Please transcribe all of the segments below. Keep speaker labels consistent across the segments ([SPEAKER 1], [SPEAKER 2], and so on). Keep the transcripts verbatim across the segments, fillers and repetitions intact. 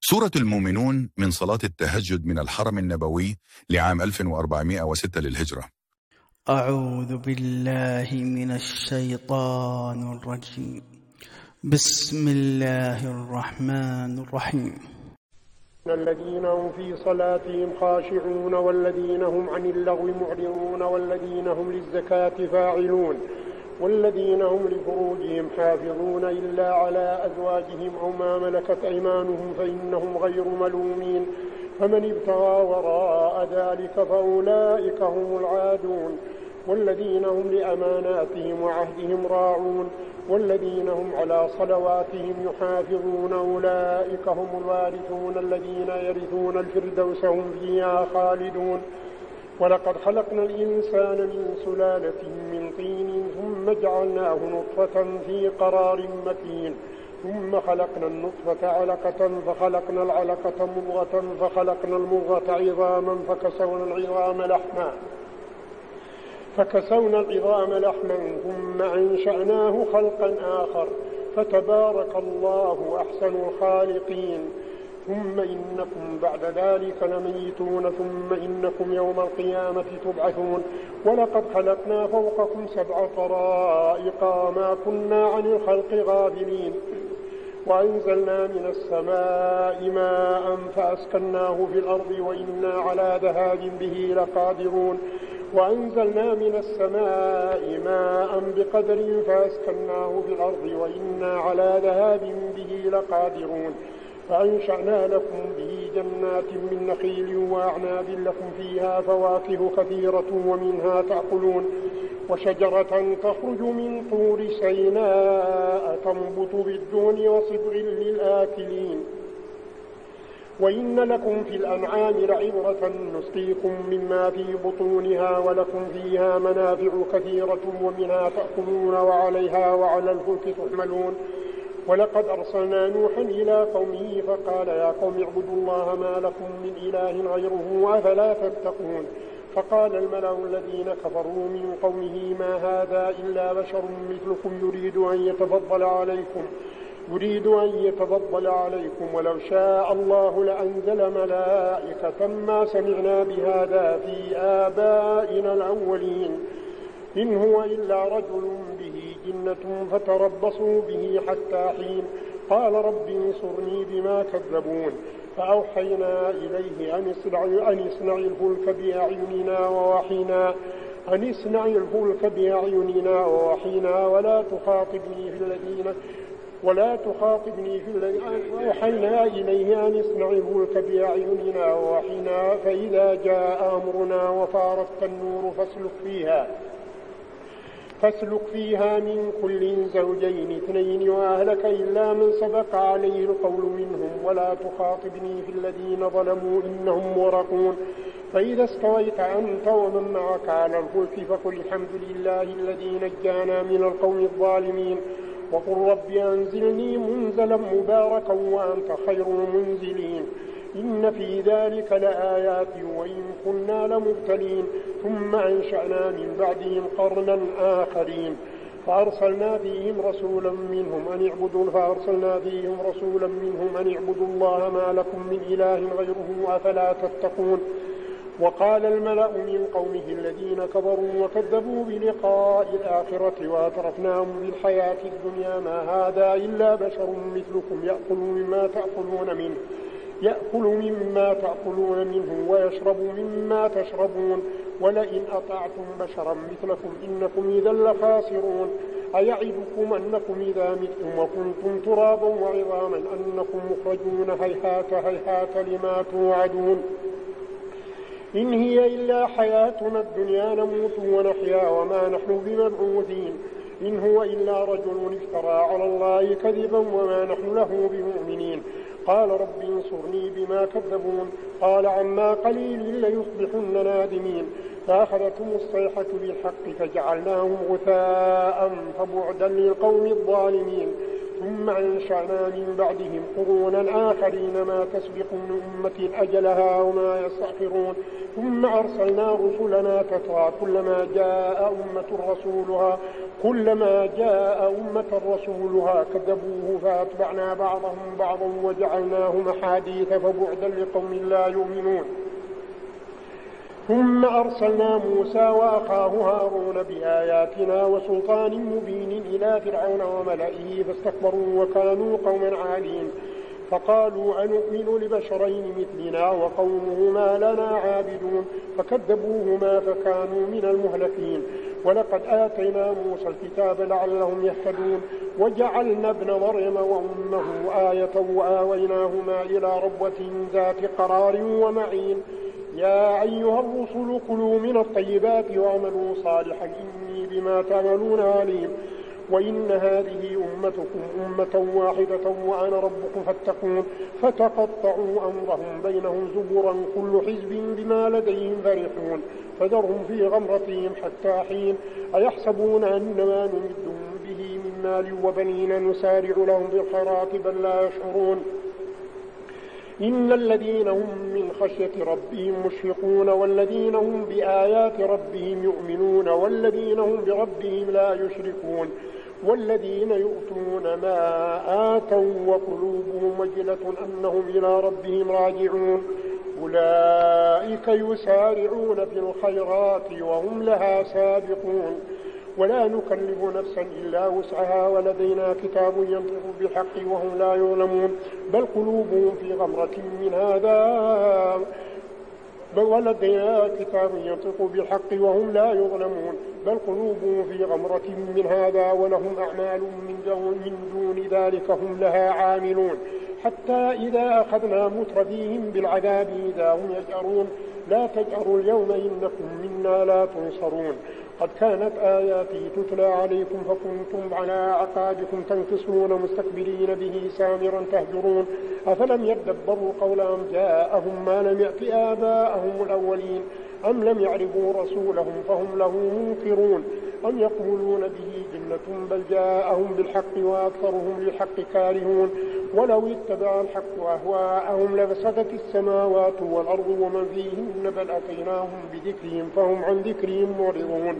[SPEAKER 1] سورة المؤمنون من صلاة التهجد من الحرم النبوي لعام ألف وأربعمائة وستة للهجرة.
[SPEAKER 2] أعوذ بالله من الشيطان الرجيم. بسم الله الرحمن الرحيم.
[SPEAKER 3] الذين هم في صلاتهم خاشعون والذين هم عن اللغو معرضون والذين هم للزكاة فاعلون والذين هم لفروجهم حافظون إلا على أزواجهم أو ما ملكت أيمانهم فإنهم غير ملومين فمن ابتغى وراء ذلك فأولئك هم العادون والذين هم لأماناتهم وعهدهم راعون والذين هم على صلواتهم يحافظون أولئك هم الوارثون الذين يرثون الفردوس هم فيها خالدون. ولقد خلقنا الإنسان من سلالة من طين ثم جعلناه نطفة في قرار مكين ثم خلقنا النطفة علقة فخلقنا العلقة مضغة فخلقنا المضغة عظاما فكسونا العظام لحما فكسونا العظام لحما ثم أنشأناه خلقا آخر فتبارك الله أحسن الخالقين. ثم إنكم بعد ذلك لميتون ثم إنكم يوم القيامة تبعثون. ولقد خلقنا فوقكم سبع طرائق وما كنا عن الخلق غافلين وأنزلنا من السماء ماء فأسكناه في الأرض وإنا على ذهاب به لقادرون وأنزلنا من السماء ماء بقدر فأسكناه في الأرض وإنا على ذهاب به لقادرون فأنشأنا لكم به جنات من نخيل وأعناب لكم فيها فواكه كثيرة ومنها تأكلون وشجرة تخرج من طور سيناء تنبت بالدهن وصبغ للآكلين وإن لكم في الأنعام لعبرة نسقيكم مما في بطونها ولكم فيها منافع كثيرة ومنها تأكلون وعليها وعلى الفلك تحملون. ولقد أرسلنا نوحا إلى قومه فقال يا قوم اعبدوا الله ما لكم من إله غيره أفلا تتقون. فقال الملأ الذين كفروا من قومه ما هذا إلا بشر مثلكم يريد أن يتفضل عليكم يريد أن يتفضل عليكم ولو شاء الله لأنزل ملائكة ما سمعنا بهذا في آبائنا الأولين إن هو إلا رجل به جنة فتربصوا به حتى حين. قال رب انصرني بما كذبون فأوحينا إليه أن اصنع أن اصنع الفلك بأعيننا ووحينا أن اصنع الفلك بأعيننا ووحينا ولا تخاطبني في الذين ولا تخاطبني في الذين أوحينا إليه أن اصنع الفلك بأعيننا ووحينا فإذا جاء أمرنا وفارت النور فاسلك فيها فاسلك فيها من كل زوجين اثنين وأهلك إلا من سبق عليه القول منهم ولا تخاطبني في الذين ظلموا إنهم مغرقون. فإذا استويت أنت ومن معك على الفلك فقل الحمد لله الذي نجانا من القوم الظالمين وقل رب أنزلني منزلا مباركا وأنت خير المنزلين إن في ذلك لآيات وإن كنا لمبتلين. ثم أنشأنا من بعدهم قرنا آخرين فأرسلنا فيهم رسولا منهم أن اعبدوا فأرسلنا فيهم رسولا منهم أن اعبدوا الله ما لكم من إله غيره أفلا تتقون. وقال الملأ من قومه الذين كفروا وكذبوا بلقاء الآخرة وأترفناهم بالحياة الدنيا ما هذا إلا بشر مثلكم يأكل مما تأكلون منه يأكل مما تأكلون منه ويشرب مما تشربون ولئن أطعتم بشرا مثلكم إنكم إذا لخاسرون. أيعدكم أنكم إذا متم وكنتم ترابا وعظاما أنكم مخرجون هيهات هيهات لما توعدون إن هي إلا حياتنا الدنيا نموت ونحيا وما نحن بمبعوثين إن هو إلا رجل افترى على الله كذبا وما نحن له بمؤمنين. قال رب انصرني بما كذبون قال عما قليل ليصبحن نادمين فأخذتهم الصيحة بالحق فجعلناهم غثاء فبعدا للقوم الظالمين. ثم أنشأنا من بعدهم قرونا آخرين ما تسبق من أمة أجلها وما يستأخرون ثم أرسلنا رسلنا تترى كلما جاء أمة رسولها كلما جاء أمة رسولها كذبوه فأتبعنا بعضهم بعضا وجعلناهم أحاديث فبعدا لقوم لا يؤمنون ثم أرسلنا موسى وأخاه هارون بآياتنا وسلطان مبين إلى فرعون وملئه فاستكبروا وكانوا قوما عالين فقالوا أنؤمن لبشرين مثلنا وقومهما لنا عابدون فكذبوهما فكانوا من المهلكين ولقد آتينا موسى الكتاب لعلهم يهتدون وجعلنا ابن مريم وأمه آية وآويناهما إلى ربوة ذات قرار ومعين يا أيها الرسل كلوا من الطيبات واعملوا صالحا إني بما تعملون عليم وإن هذه أمتكم أمة واحدة وأنا ربكم فاتقون فتقطعوا أمرهم بينهم زبرا كل حزب بما لديهم فرحون فذرهم في غمرتهم حتى حين أيحسبون أن ما نمدهم به من مال وبنين نسارع لهم في الخيرات بل لا يشعرون إن الذين هم من خشية ربهم مشفقون والذين هم بآيات ربهم يؤمنون والذين هم بربهم لا يشركون والذين يؤتون ما آتوا وقلوبهم وجلة أنهم إلى ربهم راجعون أولئك يسارعون في الخيرات وهم لها سابقون ولا نكلف نفسا إلا وسعها ولدينا كتاب ينطق بالحق وهم لا يظلمون بل قلوبهم في غمرة من هذا بل ولدينا كتاب ينطق بالحق وهم لا يظلمون بل قلوبهم في غمرة من هذا ولهم أعمال من دون, من دون ذلك هم لها عاملون حتى إذا أخذنا مترفيهم بالعذاب إذا هم يجأرون لا تجأروا اليوم إنكم منا لا تنصرون قد كانت آياتي تتلى عليكم فكنتم على أعقابكم تنكصون مستكبرين به سامرا تهجرون أفلم يدبروا قولهم جاءهم ما لم يأت آباءهم الأولين أم لم يعرفوا رسولهم فهم له منكرون أم يقولون به جنة بل جاءهم بالحق وأكثرهم للحق كارهون ولو اتبع الحق أهواءهم لفسدت السماوات والأرض ومن فيهن بل أتيناهم بذكرهم فهم عن ذكرهم معرضون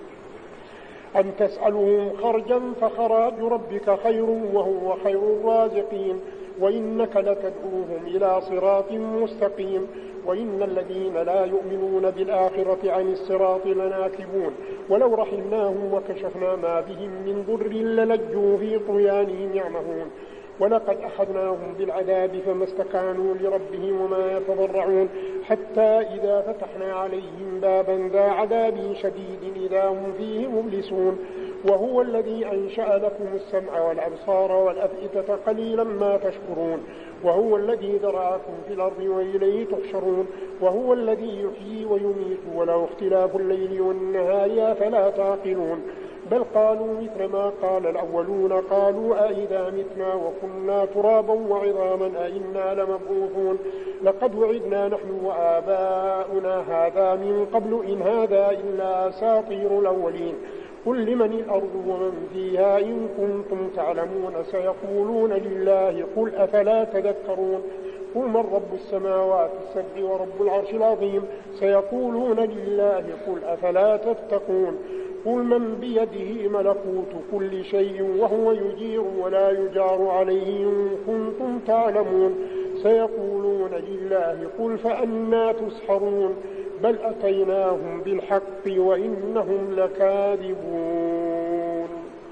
[SPEAKER 3] أم تسألهم خرجا فخراج ربك خير وهو خير الرازقين وإنك لتدعوهم إلى صراط مستقيم وإن الذين لا يؤمنون بالآخرة عن الصراط لناكبون ولو رحمناهم وكشفنا ما بهم من ضر للجوا في طغيانهم يعمهون ولقد أخذناهم بالعذاب فما استكانوا لربهم وما يتضرعون حتى إذا فتحنا عليهم بابا ذا عذاب شديد إذا هم فيه مبلسون وهو الذي أنشأ لكم السمع والأبصار والأفئدة قليلا ما تشكرون وهو الذي ذرأكم في الأرض وإليه تحشرون وهو الذي يحيي ويميت وله اختلاف الليل والنهار فلا تعقلون بل قالوا مثل ما قال الأولون قالوا أئذا متنا وكنا ترابا وعظاما أئنا لمبعوثون لقد وعدنا نحن وآباؤنا هذا من قبل إن هذا إلا أساطير الأولين قل لمن الأرض ومن فيها إن كنتم تعلمون سيقولون لله قل أفلا تذكرون قل من رب السماوات السبع ورب العرش العظيم سيقولون لله قل أفلا تتقون قل من بيده ملكوت كل شيء وهو يجير ولا يجار عليه إن كنتم تعلمون سيقولون لله قل فأنى تسحرون بل أتيناهم بالحق وإنهم لكاذبون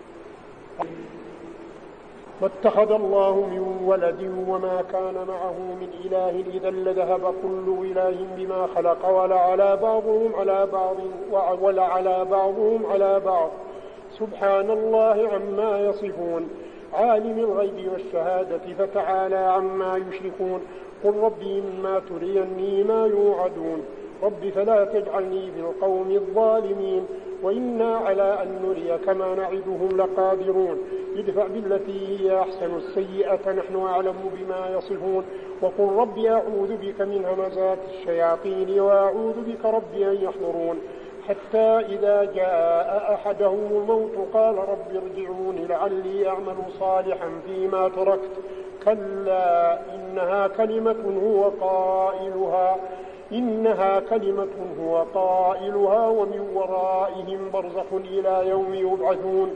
[SPEAKER 3] واتخذ الله من ولد وما كان معه من إله إذا لذهب كل إله بما خلق ولا على بعضهم على بعض ولا على بعضهم على بعض سبحان الله عما يصفون عالم الغيب والشهادة فتعالى عما يشركون قل ربي إما تريني ما يوعدون رب فلا تجعلني في القوم الظالمين وإنا على أن نريك ما نعدهم لقادرون ادفع بالتي هي أحسن السيئة نحن أعلم بما يصفون وقل رب أعوذ بك من همزات الشياطين وأعوذ بك رب أن يحضرون حتى إذا جاء أحدهم الموت قال رب ارجعون لعلي أعمل صالحا فيما تركت كلا إنها كلمة هو قائلها إنها كلمة هو قائلها ومن ورائهم برزخ إلى يوم يبعثون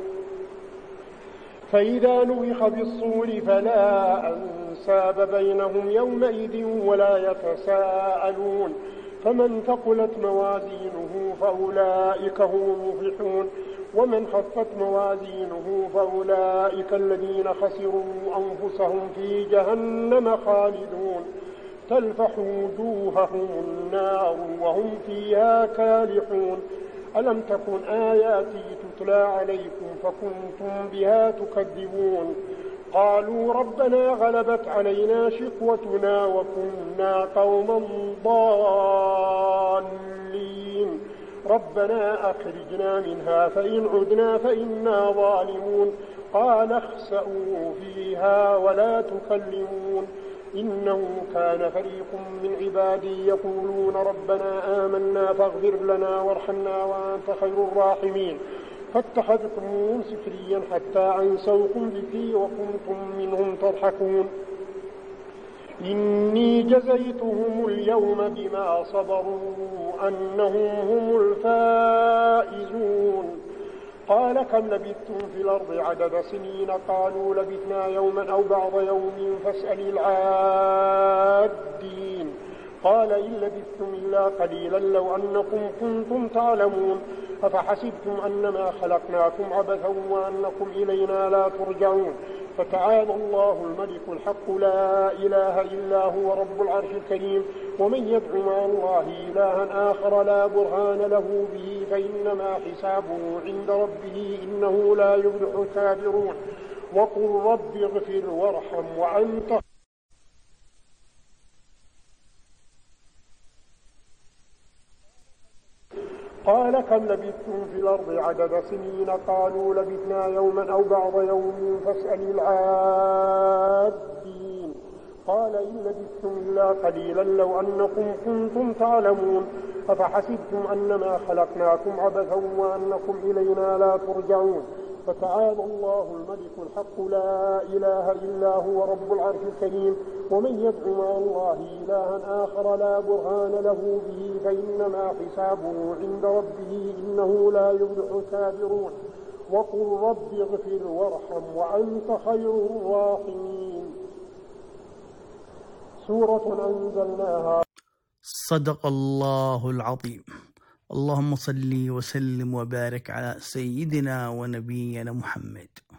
[SPEAKER 3] فإذا نفخ بالصور فلا أنساب بينهم يومئذ ولا يتساءلون فمن ثقلت موازينه فأولئك هم المفلحون ومن خفت موازينه فأولئك الذين خسروا أنفسهم في جهنم خالدون تلفح وجوههم النار وهم فيها كالحون ألم تكن آياتي تتلى عليكم فكنتم بها تكذبون قالوا ربنا غلبت علينا شقوتنا وكنا قوما ضالين ربنا أخرجنا منها فإن عدنا فإنا ظالمون قال اخسئوا فيها ولا تكلمون إنه كان فريق من عبادي يقولون ربنا آمنا فاغفر لنا وارحمنا وأنت خير الراحمين فاتخذتموهم سخريا حتى أنسوكم ذكري وكنتم منهم تضحكون إني جزيتهم اليوم بما صبروا أنهم هم الفائزون قال كم لبثتم في الأرض عدد سنين قالوا لبثنا يوما أو بعض يوم فاسأل العادين قال إن لبثتم إلا قليلا لو أنكم كنتم تعلمون أفحسبتم أنما خلقناكم عبثا وأنكم إلينا لا ترجعون فتعالى الله الملك الحق لا إله إلا هو رب العرش الكريم ومن يدع مع الله إلها آخر لا برهان له به فإنما حسابه عند ربه إنه لا يفلح الكافرون وقل رب اغفر وارحم وأنت قال كم لبثتم في الأرض عدد سنين قالوا لبثنا يوما أو بعض يوم فاسأل العادين قال إن لبثتم إلا قليلا لو أنكم كنتم تعلمون أفحسبتم أنما خلقناكم عبثا وأنكم إلينا لا ترجعون فتعالى الله الملك الحق لا إله إلا هو رب العرش الكريم ومن يدع مع الله إلها آخر لا برهان له به فإنما حسابه عند ربه إنه لا يفلح الكافرون وقل رب اغفر وارحم وأنت خير الراحمين سورة أنزلناها.
[SPEAKER 2] صدق الله العظيم. اللهم صل وسلم وبارك على سيدنا ونبينا محمد.